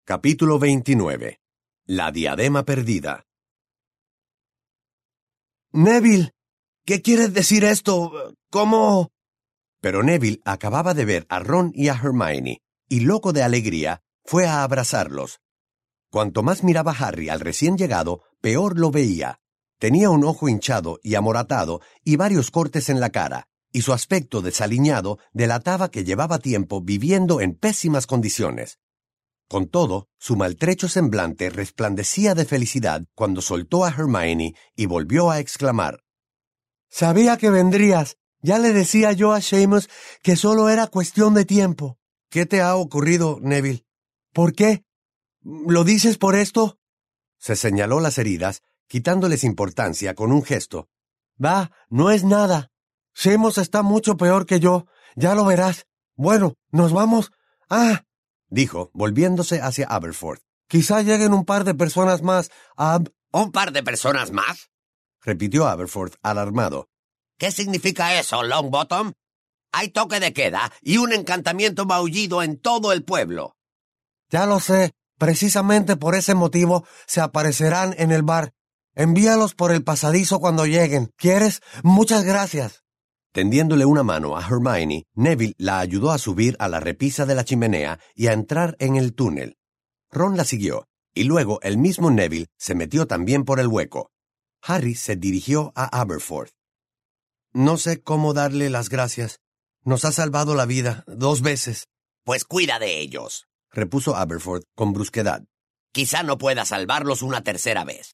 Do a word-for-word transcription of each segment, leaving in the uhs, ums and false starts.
Capítulo veintinueve. La diadema perdida. Neville, ¿qué quieres decir esto? ¿Cómo? Pero Neville acababa de ver a Ron y a Hermione, y loco de alegría, fue a abrazarlos. Cuanto más miraba Harry al recién llegado, peor lo veía. Tenía un ojo hinchado y amoratado y varios cortes en la cara, y su aspecto desaliñado delataba que llevaba tiempo viviendo en pésimas condiciones. Con todo, su maltrecho semblante resplandecía de felicidad cuando soltó a Hermione y volvió a exclamar: «Sabía que vendrías. Ya le decía yo a Seamus que solo era cuestión de tiempo». «¿Qué te ha ocurrido, Neville?» «¿Por qué? ¿Lo dices por esto?» Se señaló las heridas, quitándoles importancia con un gesto. «Va, no es nada. Seamus está mucho peor que yo. Ya lo verás. Bueno, ¿nos vamos? ¡Ah!», dijo, volviéndose hacia Aberforth. «Quizá lleguen un par de personas más. Ab... ¿Un par de personas más?», repitió Aberforth alarmado. «¿Qué significa eso, Longbottom? Hay toque de queda y un encantamiento maullido en todo el pueblo». «Ya lo sé. Precisamente por ese motivo se aparecerán en el bar. Envíalos por el pasadizo cuando lleguen. ¿Quieres? Muchas gracias». Tendiéndole una mano a Hermione, Neville la ayudó a subir a la repisa de la chimenea y a entrar en el túnel. Ron la siguió, y luego el mismo Neville se metió también por el hueco. Harry se dirigió a Aberforth. «No sé cómo darle las gracias. Nos ha salvado la vida dos veces». «Pues cuida de ellos», repuso Aberforth con brusquedad. «Quizá no pueda salvarlos una tercera vez».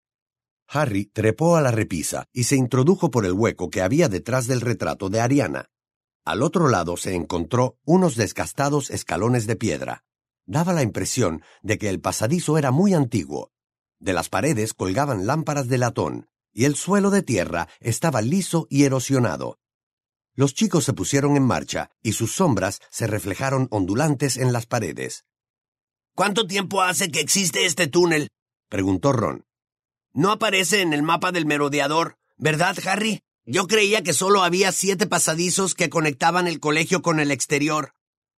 Harry trepó a la repisa y se introdujo por el hueco que había detrás del retrato de Ariana. Al otro lado se encontró unos desgastados escalones de piedra. Daba la impresión de que el pasadizo era muy antiguo. De las paredes colgaban lámparas de latón, y el suelo de tierra estaba liso y erosionado. Los chicos se pusieron en marcha, y sus sombras se reflejaron ondulantes en las paredes. «¿Cuánto tiempo hace que existe este túnel?», preguntó Ron. «No aparece en el mapa del merodeador, ¿verdad, Harry? Yo creía que solo había siete pasadizos que conectaban el colegio con el exterior».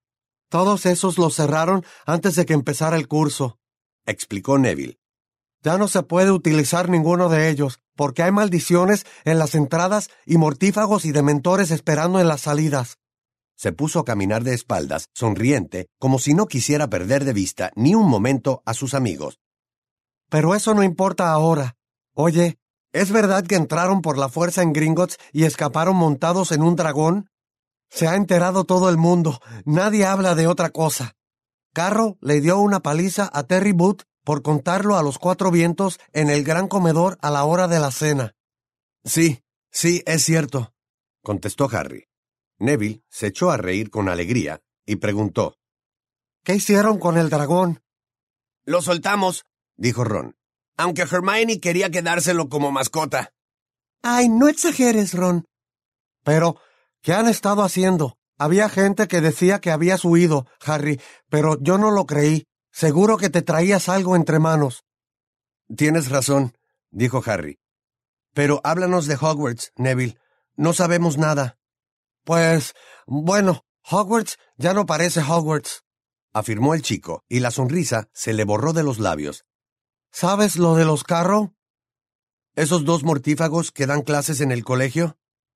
«Todos esos los cerraron antes de que empezara el curso», explicó Neville. «Ya no se puede utilizar ninguno de ellos, porque hay maldiciones en las entradas y mortífagos y dementores esperando en las salidas». Se puso a caminar de espaldas, sonriente, como si no quisiera perder de vista ni un momento a sus amigos. «Pero eso no importa ahora. Oye, ¿es verdad que entraron por la fuerza en Gringotts y escaparon montados en un dragón? Se ha enterado todo el mundo. Nadie habla de otra cosa. Carro le dio una paliza a Terry Booth por contarlo a los cuatro vientos en el gran comedor a la hora de la cena». «Sí, sí, es cierto», contestó Harry. Neville se echó a reír con alegría y preguntó: «¿Qué hicieron con el dragón?» «Lo soltamos», dijo Ron, «aunque Hermione quería quedárselo como mascota». «Ay, no exageres, Ron». «Pero, ¿qué han estado haciendo? Había gente que decía que habías huido, Harry, pero yo no lo creí. Seguro que te traías algo entre manos». «Tienes razón», dijo Harry. «Pero háblanos de Hogwarts, Neville. No sabemos nada». «Pues, bueno, Hogwarts ya no parece Hogwarts», afirmó el chico, y la sonrisa se le borró de los labios. «¿Sabes lo de los Carrow? ¿Esos dos mortífagos que dan clases en el colegio?»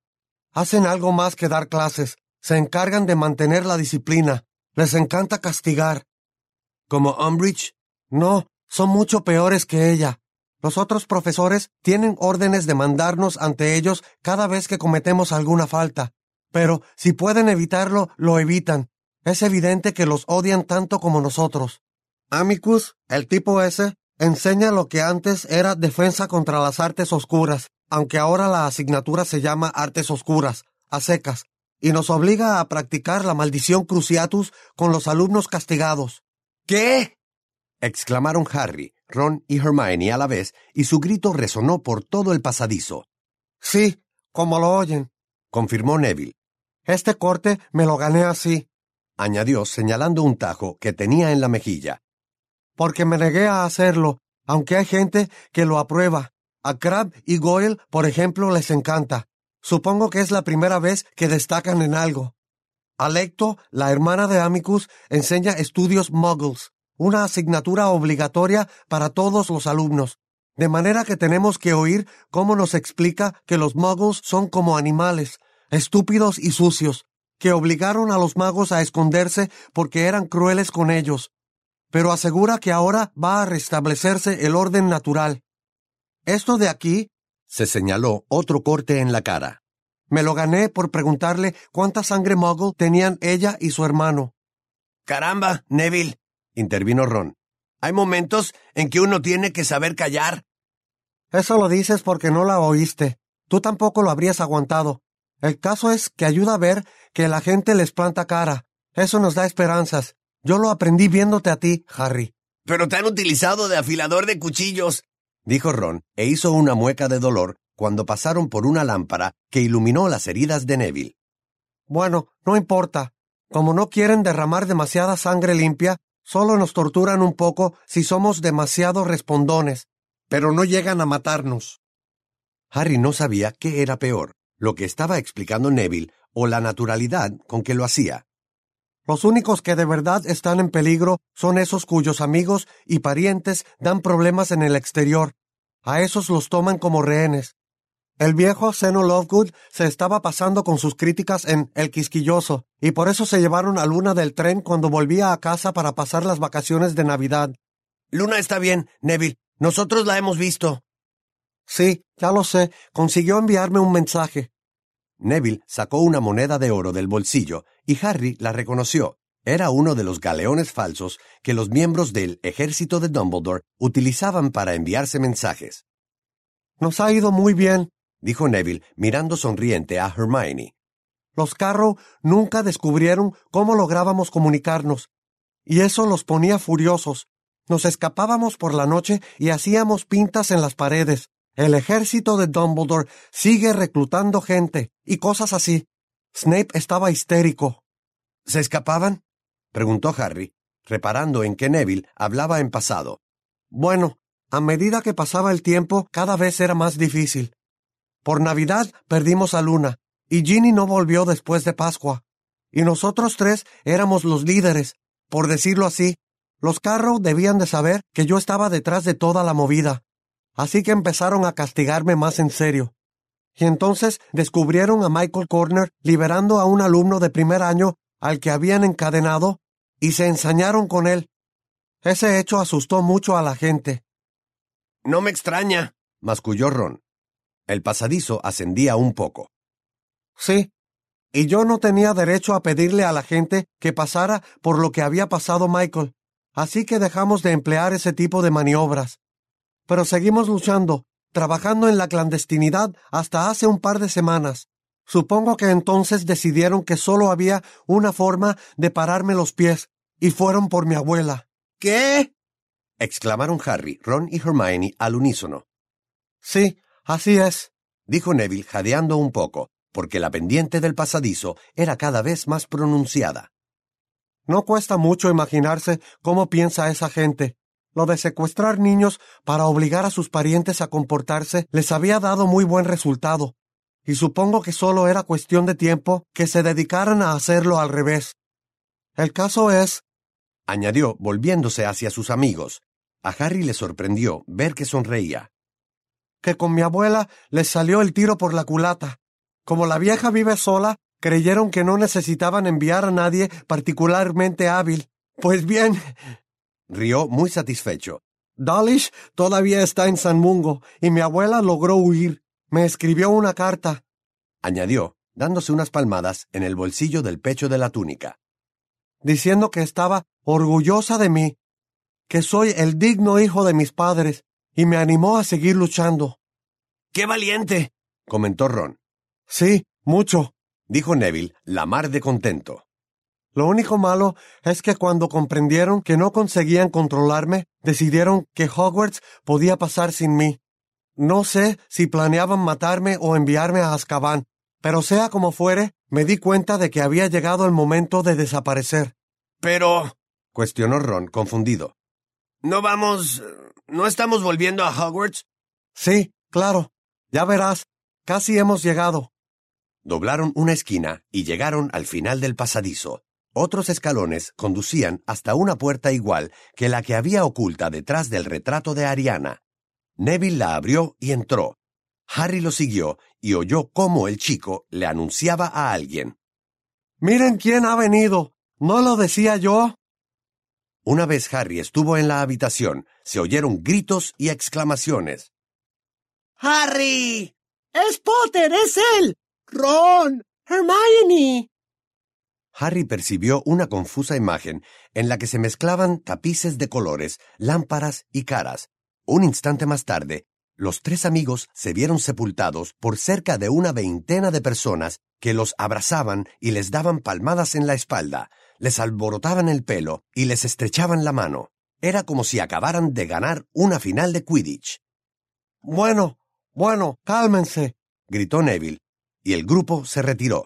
«Hacen algo más que dar clases. Se encargan de mantener la disciplina. Les encanta castigar». ¿Como Umbridge? «No, son mucho peores que ella. Los otros profesores tienen órdenes de mandarnos ante ellos cada vez que cometemos alguna falta. Pero si pueden evitarlo, lo evitan. Es evidente que los odian tanto como nosotros. Amicus, el tipo ese, enseña lo que antes era defensa contra las artes oscuras, aunque ahora la asignatura se llama artes oscuras, a secas, y nos obliga a practicar la maldición Cruciatus con los alumnos castigados». «¿Qué?», exclamaron Harry, Ron y Hermione a la vez, y su grito resonó por todo el pasadizo. «Sí, como lo oyen», confirmó Neville. «Este corte me lo gané así», añadió señalando un tajo que tenía en la mejilla. «porque me negué a hacerlo, aunque hay gente que lo aprueba. A Crabbe y Goyle, por ejemplo, les encanta. Supongo que es la primera vez que destacan en algo. Alecto, la hermana de Amicus, enseña estudios muggles. una asignatura obligatoria para todos los alumnos, de manera que tenemos que oír cómo nos explica que los muggles son como animales, estúpidos y sucios, que obligaron a los magos a esconderse porque eran crueles con ellos, pero asegura que ahora va a restablecerse el orden natural. Esto de aquí, se señaló otro corte en la cara. Me lo gané por preguntarle cuánta sangre muggle tenían ella y su hermano. Caramba, Neville, intervino Ron. Hay momentos en que uno tiene que saber callar. Eso lo dices porque no la oíste. Tú tampoco lo habrías aguantado. El caso es que ayuda a ver que la gente les planta cara. Eso nos da esperanzas. Yo lo aprendí viéndote a ti, Harry. Pero te han utilizado de afilador de cuchillos, dijo Ron, e hizo una mueca de dolor cuando pasaron por una lámpara que iluminó las heridas de Neville. Bueno, no importa. Como no quieren derramar demasiada sangre limpia, solo nos torturan un poco si somos demasiado respondones, pero no llegan a matarnos. Harry no sabía qué era peor, lo que estaba explicando Neville o la naturalidad con que lo hacía. Los únicos que de verdad están en peligro son esos cuyos amigos y parientes dan problemas en el exterior. A esos los toman como rehenes. El viejo Zeno Lovegood se estaba pasando con sus críticas en El Quisquilloso, y por eso se llevaron a Luna del tren cuando volvía a casa para pasar las vacaciones de Navidad. Luna está bien, Neville. Nosotros la hemos visto. Sí, ya lo sé. Consiguió enviarme un mensaje. Neville sacó una moneda de oro del bolsillo y Harry la reconoció. Era uno de los galeones falsos que los miembros del ejército de Dumbledore utilizaban para enviarse mensajes. Nos ha ido muy bien, dijo Neville mirando sonriente a Hermione. Los Carrow nunca descubrieron cómo lográbamos comunicarnos, y eso los ponía furiosos. Nos escapábamos por la noche y hacíamos pintas en las paredes. El ejército de Dumbledore sigue reclutando gente, y cosas así. Snape estaba histérico. ¿Se escapaban?, preguntó Harry, reparando en que Neville hablaba en pasado. Bueno, a medida que pasaba el tiempo, cada vez era más difícil. Por Navidad perdimos a Luna, y Ginny no volvió después de Pascua. Y nosotros tres éramos los líderes, por decirlo así. Los Carrow debían de saber que yo estaba detrás de toda la movida, así que empezaron a castigarme más en serio. Y entonces descubrieron a Michael Corner liberando a un alumno de primer año al que habían encadenado, y se ensañaron con él. Ese hecho asustó mucho a la gente. No me extraña, masculló Ron. El pasadizo ascendía un poco. Sí, y yo no tenía derecho a pedirle a la gente que pasara por lo que había pasado Michael, así que dejamos de emplear ese tipo de maniobras. Pero seguimos luchando, trabajando en la clandestinidad hasta hace un par de semanas. Supongo que entonces decidieron que solo había una forma de pararme los pies, y fueron por mi abuela. ¿Qué?, exclamaron Harry, Ron y Hermione al unísono. Sí, así es, dijo Neville jadeando un poco, porque la pendiente del pasadizo era cada vez más pronunciada. No cuesta mucho imaginarse cómo piensa esa gente. Lo de secuestrar niños para obligar a sus parientes a comportarse les había dado muy buen resultado, y supongo que solo era cuestión de tiempo que se dedicaran a hacerlo al revés. El caso es, añadió volviéndose hacia sus amigos. A Harry le sorprendió ver que sonreía. Que con mi abuela les salió el tiro por la culata. Como la vieja vive sola, creyeron que no necesitaban enviar a nadie particularmente hábil. Pues bien, rió muy satisfecho. Dawlish todavía está en San Mungo, y mi abuela logró huir. Me escribió una carta, añadió, dándose unas palmadas en el bolsillo del pecho de la túnica, diciendo que estaba orgullosa de mí, que soy el digno hijo de mis padres, y me animó a seguir luchando. ¡Qué valiente!, comentó Ron. Sí, mucho, dijo Neville, la mar de contento. Lo único malo es que cuando comprendieron que no conseguían controlarme, decidieron que Hogwarts podía pasar sin mí. No sé si planeaban matarme o enviarme a Azkaban, pero sea como fuere, me di cuenta de que había llegado el momento de desaparecer. Pero, cuestionó Ron, confundido. ¿No vamos... no estamos volviendo a Hogwarts? Sí, claro. Ya verás, casi hemos llegado. Doblaron una esquina y llegaron al final del pasadizo. Otros escalones conducían hasta una puerta igual que la que había oculta detrás del retrato de Ariana. Neville la abrió y entró. Harry lo siguió y oyó cómo el chico le anunciaba a alguien. ¡Miren quién ha venido! ¿No lo decía yo? Una vez Harry estuvo en la habitación, se oyeron gritos y exclamaciones. ¡Harry! ¡Es Potter! ¡Es él! ¡Ron! ¡Hermione! Harry percibió una confusa imagen en la que se mezclaban tapices de colores, lámparas y caras. Un instante más tarde, los tres amigos se vieron sepultados por cerca de una veintena de personas que los abrazaban y les daban palmadas en la espalda, les alborotaban el pelo y les estrechaban la mano. Era como si acabaran de ganar una final de Quidditch. Bueno, bueno, cálmense, gritó Neville, y el grupo se retiró.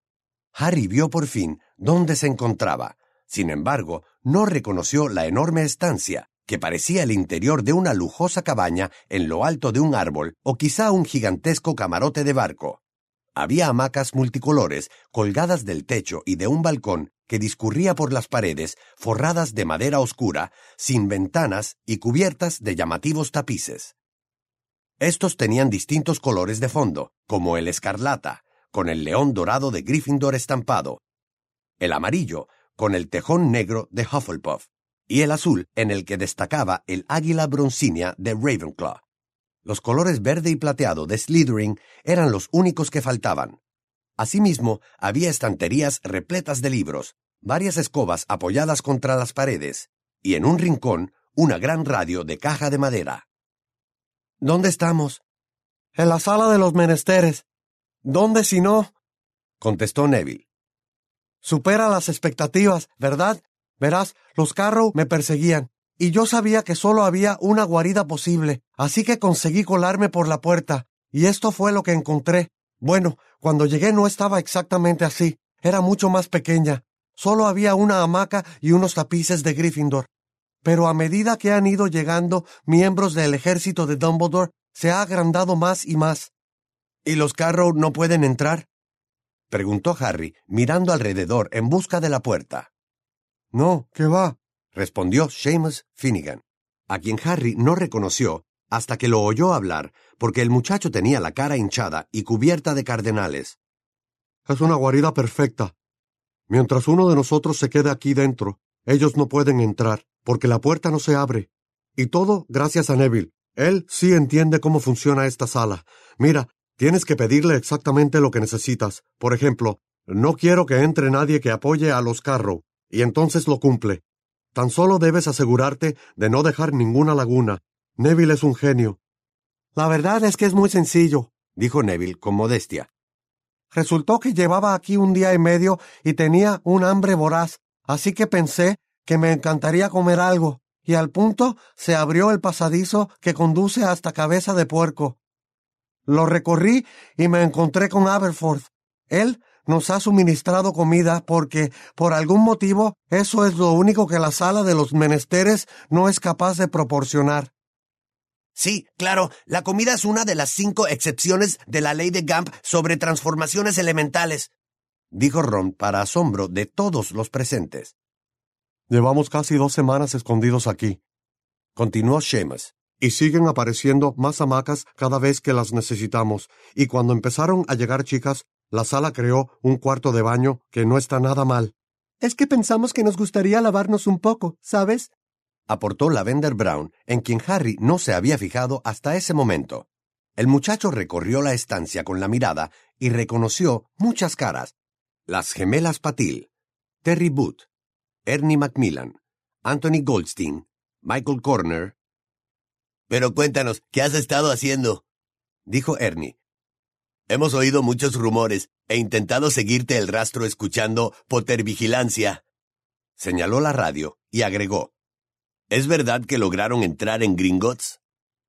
Harry vio por fin dónde se encontraba. Sin embargo, no reconoció la enorme estancia, que parecía el interior de una lujosa cabaña en lo alto de un árbol o quizá un gigantesco camarote de barco. Había hamacas multicolores colgadas del techo y de un balcón que discurría por las paredes forradas de madera oscura, sin ventanas y cubiertas de llamativos tapices. Estos tenían distintos colores de fondo, como el escarlata, con el león dorado de Gryffindor estampado, el amarillo, con el tejón negro de Hufflepuff, y el azul, en el que destacaba el águila broncínea de Ravenclaw. Los colores verde y plateado de Slytherin eran los únicos que faltaban. Asimismo, había estanterías repletas de libros, varias escobas apoyadas contra las paredes, y en un rincón, una gran radio de caja de madera. ¿Dónde estamos? En la sala de los menesteres. ¿Dónde si no? Contestó Neville. Supera las expectativas, ¿verdad? Verás, los Carrow me perseguían, y yo sabía que solo había una guarida posible, así que conseguí colarme por la puerta, y esto fue lo que encontré. Bueno, cuando llegué no estaba exactamente así, era mucho más pequeña. Solo había una hamaca y unos tapices de Gryffindor. Pero a medida que han ido llegando miembros del ejército de Dumbledore, se ha agrandado más y más. ¿Y los Carrow no pueden entrar?, preguntó Harry, mirando alrededor en busca de la puerta. No, ¿qué va?, respondió Seamus Finnegan, a quien Harry no reconoció hasta que lo oyó hablar, porque el muchacho tenía la cara hinchada y cubierta de cardenales. Es una guarida perfecta. Mientras uno de nosotros se quede aquí dentro, ellos no pueden entrar, porque la puerta no se abre. Y todo gracias a Neville. Él sí entiende cómo funciona esta sala. Mira, tienes que pedirle exactamente lo que necesitas. Por ejemplo, no quiero que entre nadie que apoye a los Carrow, y entonces lo cumple. Tan solo debes asegurarte de no dejar ninguna laguna. Neville es un genio. La verdad es que es muy sencillo, dijo Neville con modestia. Resultó que llevaba aquí un día y medio y tenía un hambre voraz, así que pensé que me encantaría comer algo, y al punto se abrió el pasadizo que conduce hasta Cabeza de Puerco. Lo recorrí y me encontré con Aberforth. Él nos ha suministrado comida porque, por algún motivo, eso es lo único que la sala de los menesteres no es capaz de proporcionar. Sí, claro, la comida es una de las cinco excepciones de la ley de Gump sobre transformaciones elementales, dijo Ron para asombro de todos los presentes. Llevamos casi dos semanas escondidos aquí, continuó Seamus, y siguen apareciendo más hamacas cada vez que las necesitamos, y cuando empezaron a llegar chicas, la sala creó un cuarto de baño que no está nada mal. Es que pensamos que nos gustaría lavarnos un poco, ¿sabes?, aportó Lavender Brown, en quien Harry no se había fijado hasta ese momento. El muchacho recorrió la estancia con la mirada y reconoció muchas caras. Las gemelas Patil, Terry Booth, Ernie Macmillan, Anthony Goldstein, Michael Corner. Pero cuéntanos, ¿qué has estado haciendo?, dijo Ernie. Hemos oído muchos rumores e intentado seguirte el rastro escuchando Potter Vigilancia. Señaló la radio y agregó. ¿Es verdad que lograron entrar en Gringotts?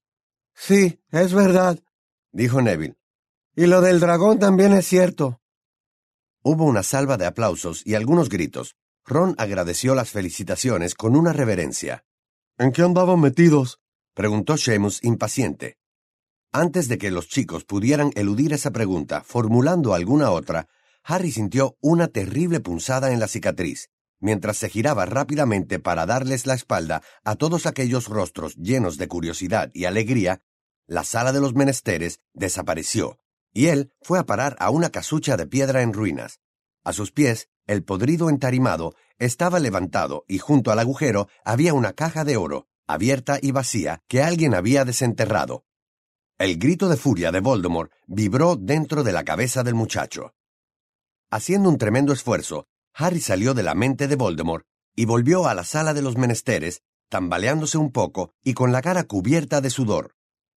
Sí, es verdad, dijo Neville. Y lo del dragón también es cierto. Hubo una salva de aplausos y algunos gritos. Ron agradeció las felicitaciones con una reverencia. ¿En qué andaban metidos?, preguntó Seamus impaciente. Antes de que los chicos pudieran eludir esa pregunta formulando alguna otra, Harry sintió una terrible punzada en la cicatriz, mientras se giraba rápidamente para darles la espalda a todos aquellos rostros llenos de curiosidad y alegría. La sala de los menesteres desapareció, y él fue a parar a una casucha de piedra en ruinas. A sus pies, el podrido entarimado estaba levantado y junto al agujero había una caja de oro, abierta y vacía, que alguien había desenterrado. El grito de furia de Voldemort vibró dentro de la cabeza del muchacho. Haciendo un tremendo esfuerzo, Harry salió de la mente de Voldemort y volvió a la sala de los menesteres, tambaleándose un poco y con la cara cubierta de sudor.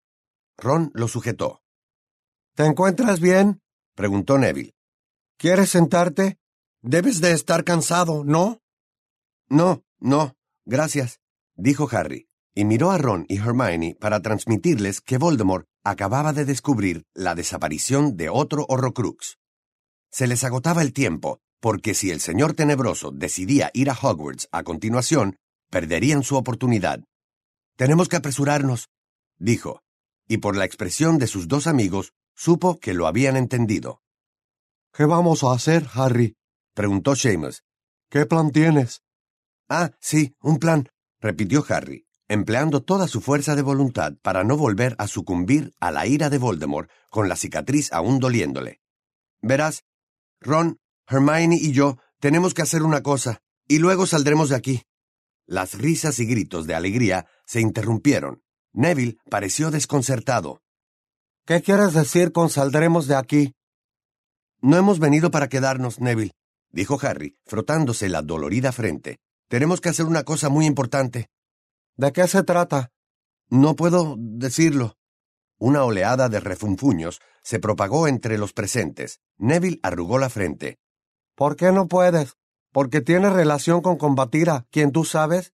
Ron lo sujetó. ¿Te encuentras bien?, preguntó Neville. ¿Quieres sentarte? Debes de estar cansado, ¿no? No, no, gracias, dijo Harry, y miró a Ron y Hermione para transmitirles que Voldemort acababa de descubrir la desaparición de otro Horrocrux. Se les agotaba el tiempo, porque si el señor Tenebroso decidía ir a Hogwarts a continuación, perderían su oportunidad. «Tenemos que apresurarnos», dijo, y por la expresión de sus dos amigos, supo que lo habían entendido. «¿Qué vamos a hacer, Harry?», preguntó Seamus. «¿Qué plan tienes?» «Ah, sí, un plan», repitió Harry, empleando toda su fuerza de voluntad para no volver a sucumbir a la ira de Voldemort con la cicatriz aún doliéndole. «Verás, Ron, Hermione y yo tenemos que hacer una cosa, y luego saldremos de aquí». Las risas y gritos de alegría se interrumpieron. Neville pareció desconcertado. «¿Qué quieres decir con saldremos de aquí?» «No hemos venido para quedarnos, Neville», dijo Harry, frotándose la dolorida frente. «Tenemos que hacer una cosa muy importante». «¿De qué se trata?» «No puedo decirlo». Una oleada de refunfuños se propagó entre los presentes. Neville arrugó la frente. «¿Por qué no puedes? ¿Porque tiene relación con combatir a quien tú sabes?»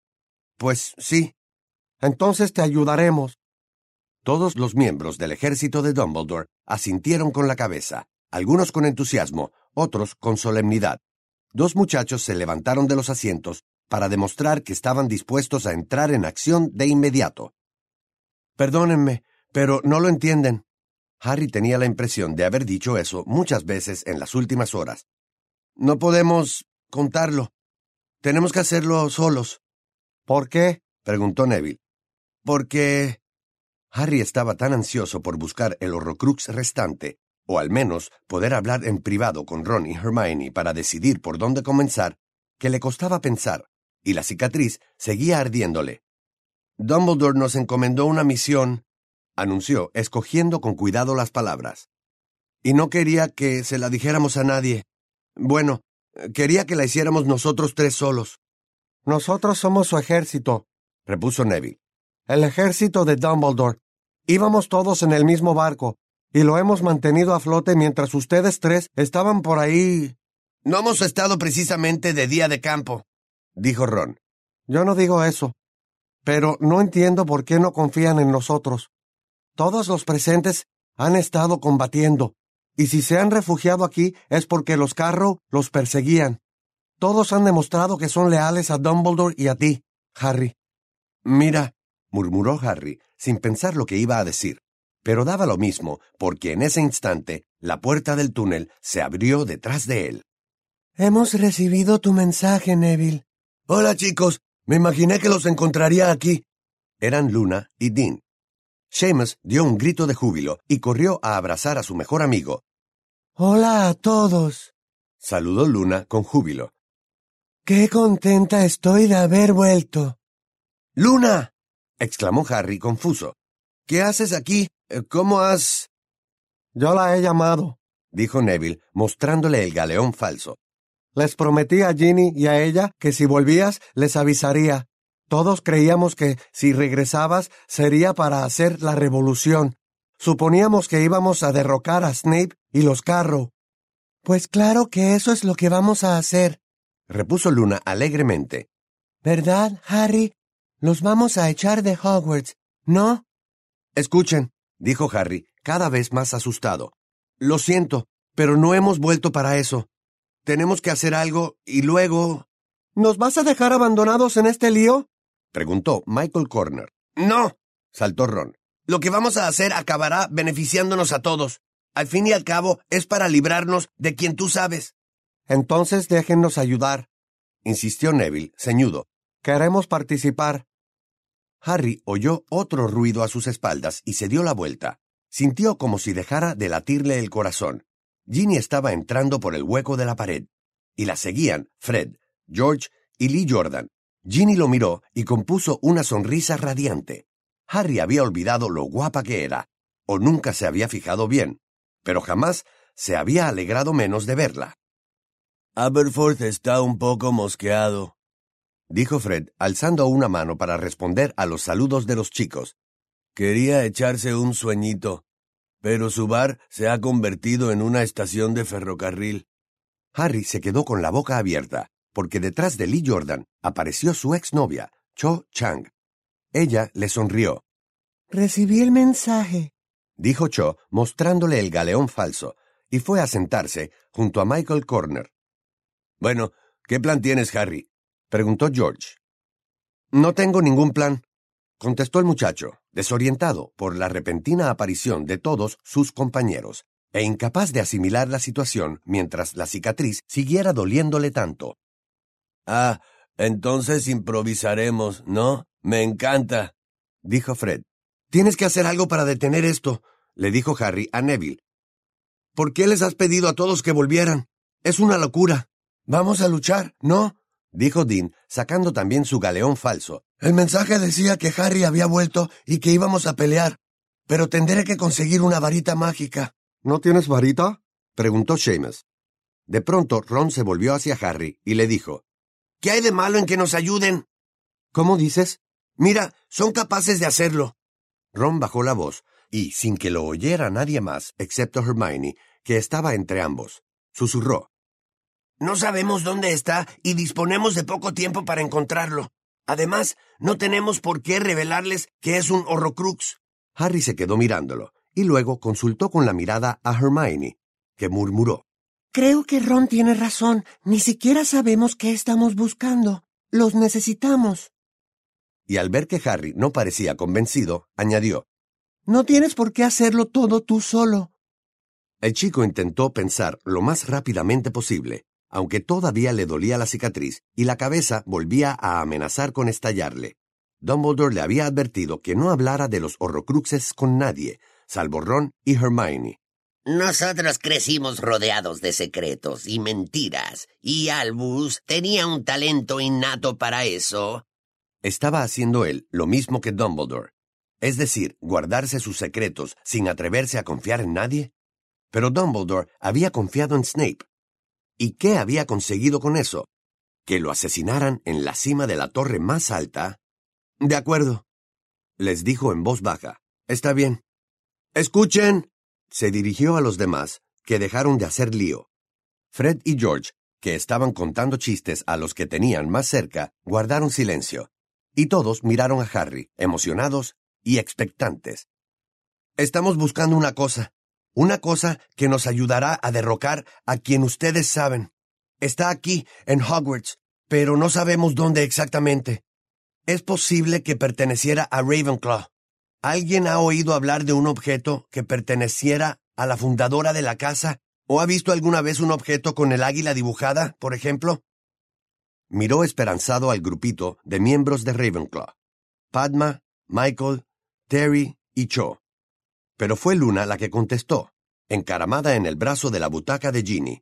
«Pues sí». «Entonces te ayudaremos». Todos los miembros del ejército de Dumbledore asintieron con la cabeza, algunos con entusiasmo, otros con solemnidad. Dos muchachos se levantaron de los asientos para demostrar que estaban dispuestos a entrar en acción de inmediato. «Perdónenme, pero no lo entienden». Harry tenía la impresión de haber dicho eso muchas veces en las últimas horas. «No podemos contarlo. Tenemos que hacerlo solos». «¿Por qué?», preguntó Neville. «Porque...» Harry estaba tan ansioso por buscar el Horrocrux restante, o al menos poder hablar en privado con Ron y Hermione para decidir por dónde comenzar, que le costaba pensar, y la cicatriz seguía ardiéndole. «Dumbledore nos encomendó una misión», anunció, escogiendo con cuidado las palabras. «Y no quería que se la dijéramos a nadie. Bueno, quería que la hiciéramos nosotros tres solos». «Nosotros somos su ejército», repuso Neville. «El ejército de Dumbledore. Íbamos todos en el mismo barco, y lo hemos mantenido a flote mientras ustedes tres estaban por ahí...» «No hemos estado precisamente de día de campo», dijo Ron. «Yo no digo eso, pero no entiendo por qué no confían en nosotros. Todos los presentes han estado combatiendo, y si se han refugiado aquí es porque los Carrow los perseguían. Todos han demostrado que son leales a Dumbledore y a ti, Harry». «Mira», murmuró Harry, sin pensar lo que iba a decir, pero daba lo mismo, porque en ese instante la puerta del túnel se abrió detrás de él. «Hemos recibido tu mensaje, Neville». «Hola, chicos. Me imaginé que los encontraría aquí». Eran Luna y Dean. Seamus dio un grito de júbilo y corrió a abrazar a su mejor amigo. «Hola a todos», saludó Luna con júbilo. «Qué contenta estoy de haber vuelto». «¡Luna!», exclamó Harry confuso. «¿Qué haces aquí? ¿Cómo has...?» «Yo la he llamado», dijo Neville, mostrándole el galeón falso. «Les prometí a Ginny y a ella que si volvías les avisaría. Todos creíamos que si regresabas sería para hacer la revolución. Suponíamos que íbamos a derrocar a Snape y los Carrow». «Pues claro que eso es lo que vamos a hacer», repuso Luna alegremente. «¿Verdad, Harry? Los vamos a echar de Hogwarts, ¿no?» «Escuchen», dijo Harry, cada vez más asustado. «Lo siento, pero no hemos vuelto para eso. Tenemos que hacer algo y luego...» «¿Nos vas a dejar abandonados en este lío?», preguntó Michael Corner. «No», saltó Ron. «Lo que vamos a hacer acabará beneficiándonos a todos. Al fin y al cabo, es para librarnos de quien tú sabes. Entonces déjennos ayudar, insistió Neville, ceñudo. Queremos participar. Harry oyó otro ruido a sus espaldas y se dio la vuelta. Sintió como si dejara de latirle el corazón. Ginny estaba entrando por el hueco de la pared, y la seguían Fred, George y Lee Jordan. Ginny lo miró y compuso una sonrisa radiante. Harry había olvidado lo guapa que era, o nunca se había fijado bien, pero jamás se había alegrado menos de verla. Aberforth está un poco mosqueado, dijo Fred, alzando una mano para responder a los saludos de los chicos. Quería echarse un sueñito, pero su bar se ha convertido en una estación de ferrocarril. Harry se quedó con la boca abierta, porque detrás de Lee Jordan apareció su exnovia, Cho Chang. Ella le sonrió. Recibí el mensaje, dijo Cho, mostrándole el galeón falso, y fue a sentarse junto a Michael Corner. Bueno, ¿qué plan tienes, Harry?, preguntó George. No tengo ningún plan, contestó el muchacho, desorientado por la repentina aparición de todos sus compañeros, e incapaz de asimilar la situación mientras la cicatriz siguiera doliéndole tanto. Ah, entonces improvisaremos, ¿no? Me encanta, dijo Fred. Tienes que hacer algo para detener esto, le dijo Harry a Neville. ¿Por qué les has pedido a todos que volvieran? Es una locura. Vamos a luchar, ¿no?, dijo Dean, sacando también su galeón falso. El mensaje decía que Harry había vuelto y que íbamos a pelear, pero tendré que conseguir una varita mágica. ¿No tienes varita?, preguntó Seamus. De pronto Ron se volvió hacia Harry y le dijo, ¿qué hay de malo en que nos ayuden? ¿Cómo dices? Mira, son capaces de hacerlo. Ron bajó la voz, y sin que lo oyera nadie más, excepto Hermione, que estaba entre ambos, susurró. No sabemos dónde está y disponemos de poco tiempo para encontrarlo. Además, no tenemos por qué revelarles que es un Horrocrux. Harry se quedó mirándolo, y luego consultó con la mirada a Hermione, que murmuró. Creo que Ron tiene razón. Ni siquiera sabemos qué estamos buscando. Los necesitamos. Y al ver que Harry no parecía convencido, añadió. No tienes por qué hacerlo todo tú solo. El chico intentó pensar lo más rápidamente posible, aunque todavía le dolía la cicatriz y la cabeza volvía a amenazar con estallarle. Dumbledore le había advertido que no hablara de los Horrocruxes con nadie, salvo Ron y Hermione. Nosotros crecimos rodeados de secretos y mentiras, y Albus tenía un talento innato para eso. Estaba haciendo él lo mismo que Dumbledore, es decir, guardarse sus secretos sin atreverse a confiar en nadie. Pero Dumbledore había confiado en Snape. ¿Y qué había conseguido con eso? ¿Que lo asesinaran en la cima de la torre más alta? De acuerdo, les dijo en voz baja. Está bien. ¡Escuchen! Se dirigió a los demás, que dejaron de hacer lío. Fred y George, que estaban contando chistes a los que tenían más cerca, guardaron silencio, y todos miraron a Harry, emocionados y expectantes. Estamos buscando una cosa. Una cosa que nos ayudará a derrocar a quien ustedes saben. Está aquí, en Hogwarts, pero no sabemos dónde exactamente. Es posible que perteneciera a Ravenclaw. ¿Alguien ha oído hablar de un objeto que perteneciera a la fundadora de la casa? ¿O ha visto alguna vez un objeto con el águila dibujada, por ejemplo? Miró esperanzado al grupito de miembros de Ravenclaw. Padma, Michael, Terry y Cho. Pero fue Luna la que contestó, encaramada en el brazo de la butaca de Ginny.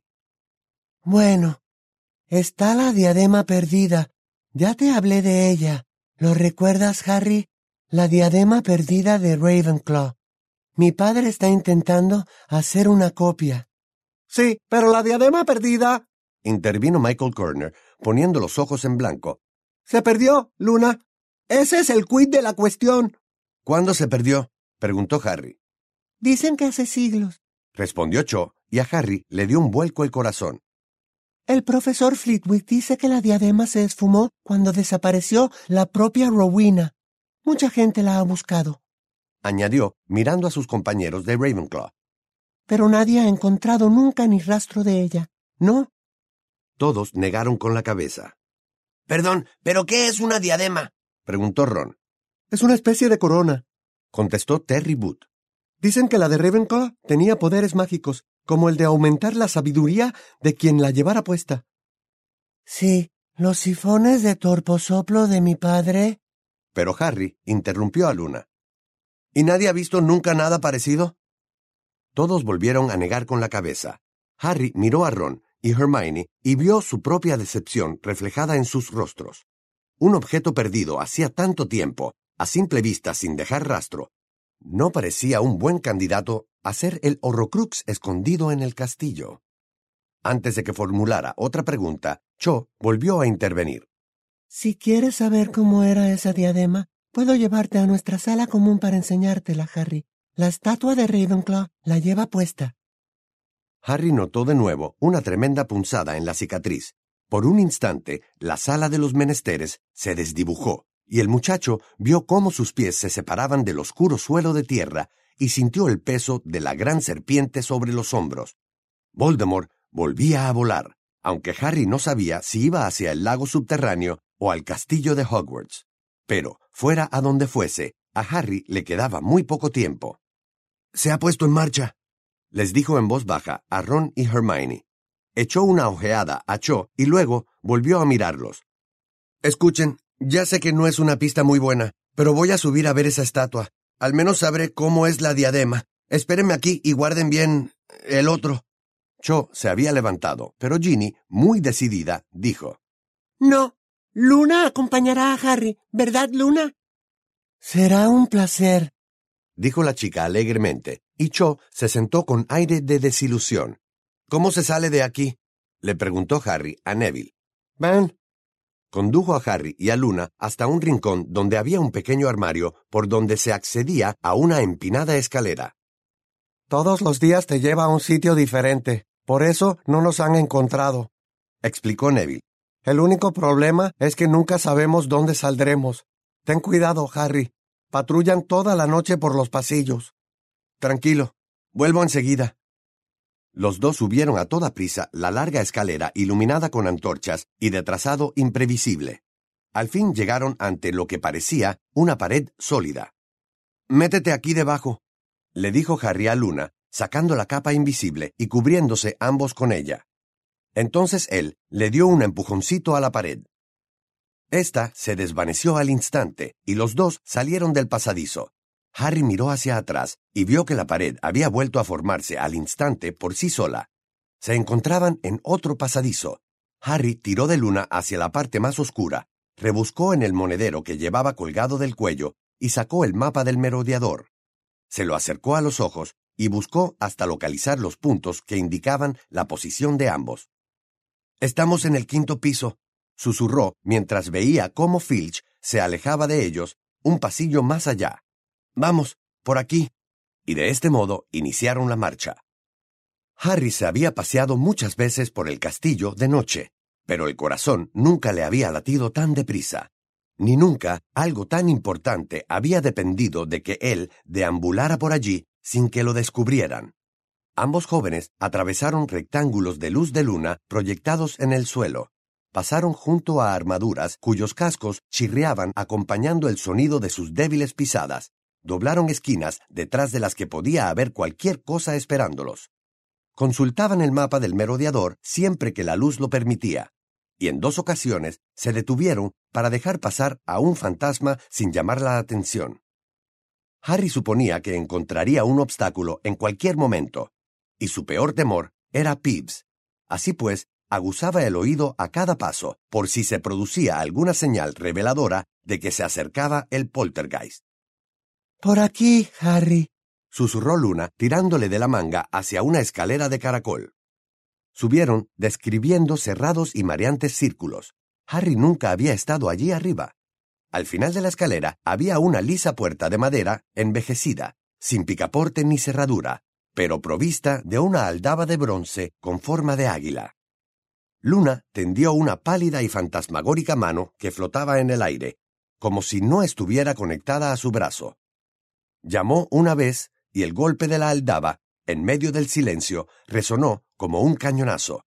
Bueno, está la diadema perdida. Ya te hablé de ella. ¿Lo recuerdas, Harry? La diadema perdida de Ravenclaw. Mi padre está intentando hacer una copia. Sí, pero la diadema perdida, intervino Michael Corner, poniendo los ojos en blanco. Se perdió, Luna. Ese es el quid de la cuestión. ¿Cuándo se perdió?, preguntó Harry. Dicen que hace siglos, respondió Cho, y a Harry le dio un vuelco el corazón. El profesor Flitwick dice que la diadema se esfumó cuando desapareció la propia Rowena. Mucha gente la ha buscado, añadió, mirando a sus compañeros de Ravenclaw. Pero nadie ha encontrado nunca ni rastro de ella, ¿no? Todos negaron con la cabeza. Perdón, ¿pero qué es una diadema?, preguntó Ron. Es una especie de corona, contestó Terry Booth. Dicen que la de Ravenclaw tenía poderes mágicos, como el de aumentar la sabiduría de quien la llevara puesta. Sí, los sifones de torposoplo de mi padre. Pero Harry interrumpió a Luna. ¿Y nadie ha visto nunca nada parecido? Todos volvieron a negar con la cabeza. Harry miró a Ron y Hermione y vio su propia decepción reflejada en sus rostros. Un objeto perdido hacía tanto tiempo, a simple vista sin dejar rastro, no parecía un buen candidato a ser el Horrocrux escondido en el castillo. Antes de que formulara otra pregunta, Cho volvió a intervenir. Si quieres saber cómo era esa diadema, puedo llevarte a nuestra sala común para enseñártela, Harry. La estatua de Ravenclaw la lleva puesta. Harry notó de nuevo una tremenda punzada en la cicatriz. Por un instante, la sala de los menesteres se desdibujó, y el muchacho vio cómo sus pies se separaban del oscuro suelo de tierra y sintió el peso de la gran serpiente sobre los hombros. Voldemort volvía a volar, aunque Harry no sabía si iba hacia el lago subterráneo o al castillo de Hogwarts. Pero, fuera a donde fuese, a Harry le quedaba muy poco tiempo. «Se ha puesto en marcha», les dijo en voz baja a Ron y Hermione. Echó una ojeada a Cho y luego volvió a mirarlos. «Escuchen, ya sé que no es una pista muy buena, pero voy a subir a ver esa estatua. Al menos sabré cómo es la diadema. Espérenme aquí y guarden bien el otro». Cho se había levantado, pero Ginny, muy decidida, dijo: «No, Luna acompañará a Harry, ¿verdad, Luna?» «Será un placer», dijo la chica alegremente, y Cho se sentó con aire de desilusión. «¿Cómo se sale de aquí?», le preguntó Harry a Neville. Ven. Condujo a Harry y a Luna hasta un rincón donde había un pequeño armario por donde se accedía a una empinada escalera. Todos los días te lleva a un sitio diferente. Por eso no nos han encontrado, explicó Neville. El único problema es que nunca sabemos dónde saldremos. Ten cuidado, Harry. Patrullan toda la noche por los pasillos. Tranquilo, vuelvo enseguida. Los dos subieron a toda prisa la larga escalera iluminada con antorchas y de trazado imprevisible. Al fin llegaron ante lo que parecía una pared sólida. «Métete aquí debajo», le dijo Harry a Luna, sacando la capa invisible y cubriéndose ambos con ella. Entonces él le dio un empujoncito a la pared. Esta se desvaneció al instante y los dos salieron del pasadizo. Harry miró hacia atrás y vio que la pared había vuelto a formarse al instante por sí sola. Se encontraban en otro pasadizo. Harry tiró de Luna hacia la parte más oscura, rebuscó en el monedero que llevaba colgado del cuello y sacó el mapa del merodeador. Se lo acercó a los ojos y buscó hasta localizar los puntos que indicaban la posición de ambos. «Estamos en el quinto piso», susurró mientras veía cómo Filch se alejaba de ellos un pasillo más allá. «Vamos, por aquí». Y de este modo iniciaron la marcha. Harry se había paseado muchas veces por el castillo de noche, pero el corazón nunca le había latido tan deprisa. Ni nunca algo tan importante había dependido de que él deambulara por allí sin que lo descubrieran. Ambos jóvenes atravesaron rectángulos de luz de luna proyectados en el suelo. Pasaron junto a armaduras cuyos cascos chirriaban acompañando el sonido de sus débiles pisadas. Doblaron esquinas detrás de las que podía haber cualquier cosa esperándolos. Consultaban el mapa del merodeador siempre que la luz lo permitía, y en dos ocasiones se detuvieron para dejar pasar a un fantasma sin llamar la atención. Harry suponía que encontraría un obstáculo en cualquier momento, y su peor temor era Peeves. Así pues, aguzaba el oído a cada paso por si se producía alguna señal reveladora de que se acercaba el poltergeist. «Por aquí, Harry», susurró Luna, tirándole de la manga hacia una escalera de caracol. Subieron, describiendo cerrados y mareantes círculos. Harry nunca había estado allí arriba. Al final de la escalera había una lisa puerta de madera envejecida, sin picaporte ni cerradura, pero provista de una aldaba de bronce con forma de águila. Luna tendió una pálida y fantasmagórica mano que flotaba en el aire, como si no estuviera conectada a su brazo. Llamó una vez y el golpe de la aldaba, en medio del silencio, resonó como un cañonazo.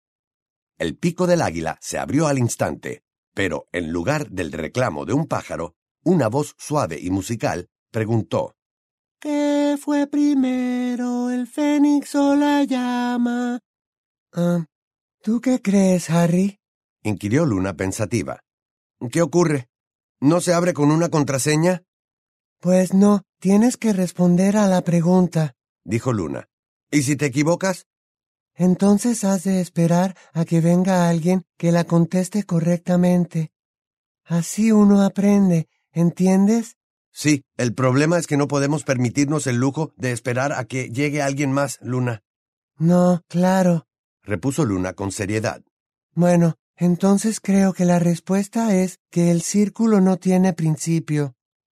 El pico del águila se abrió al instante, pero en lugar del reclamo de un pájaro, una voz suave y musical preguntó: ¿Qué fue primero, el fénix o la llama? Ah, ¿tú qué crees, Harry? Inquirió Luna pensativa. ¿Qué ocurre? ¿No se abre con una contraseña? Pues no, tienes que responder a la pregunta, dijo Luna. ¿Y si te equivocas? Entonces has de esperar a que venga alguien que la conteste correctamente. Así uno aprende, ¿entiendes? Sí, el problema es que no podemos permitirnos el lujo de esperar a que llegue alguien más, Luna. No, claro, repuso Luna con seriedad. Bueno, entonces creo que la respuesta es que el círculo no tiene principio.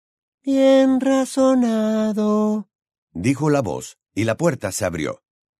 Bien razonado, dijo la voz, y la puerta se abrió.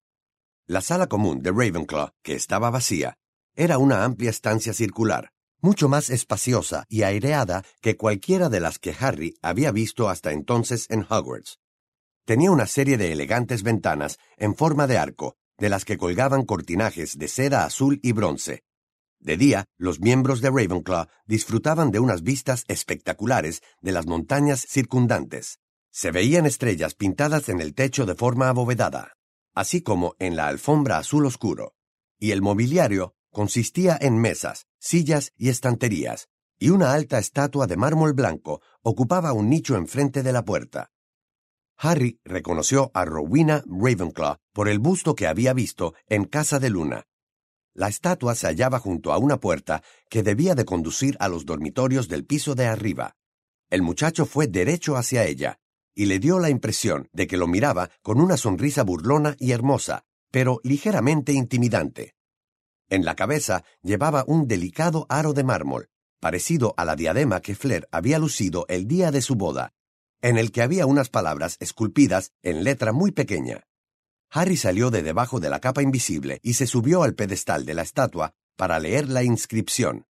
La sala común de Ravenclaw, que estaba vacía, era una amplia estancia circular, mucho más espaciosa y aireada que cualquiera de las que Harry había visto hasta entonces en Hogwarts. Tenía una serie de elegantes ventanas en forma de arco, de las que colgaban cortinajes de seda azul y bronce. De día, los miembros de Ravenclaw disfrutaban de unas vistas espectaculares de las montañas circundantes. Se veían estrellas pintadas en el techo de forma abovedada, así como en la alfombra azul oscuro, y el mobiliario consistía en mesas, sillas y estanterías, y una alta estatua de mármol blanco ocupaba un nicho enfrente de la puerta. Harry reconoció a Rowena Ravenclaw por el busto que había visto en casa de Luna. La estatua se hallaba junto a una puerta que debía de conducir a los dormitorios del piso de arriba. El muchacho fue derecho hacia ella, y le dio la impresión de que lo miraba con una sonrisa burlona y hermosa, pero ligeramente intimidante. En la cabeza llevaba un delicado aro de mármol, parecido a la diadema que Fleur había lucido el día de su boda, en el que había unas palabras esculpidas en letra muy pequeña. Harry salió de debajo de la capa invisible y se subió al pedestal de la estatua para leer la inscripción.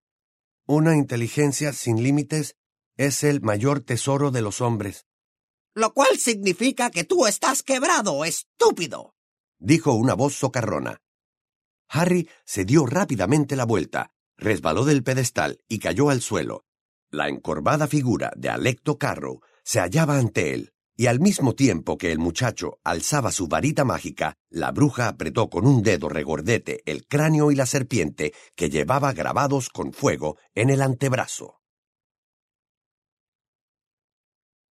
Una inteligencia sin límites es el mayor tesoro de los hombres. Lo cual significa que tú estás quebrado, estúpido, dijo una voz socarrona. Harry se dio rápidamente la vuelta, resbaló del pedestal y cayó al suelo. La encorvada figura de Alecto Carrow se hallaba ante él, y al mismo tiempo que el muchacho alzaba su varita mágica, la bruja apretó con un dedo regordete el cráneo y la serpiente que llevaba grabados con fuego en el antebrazo.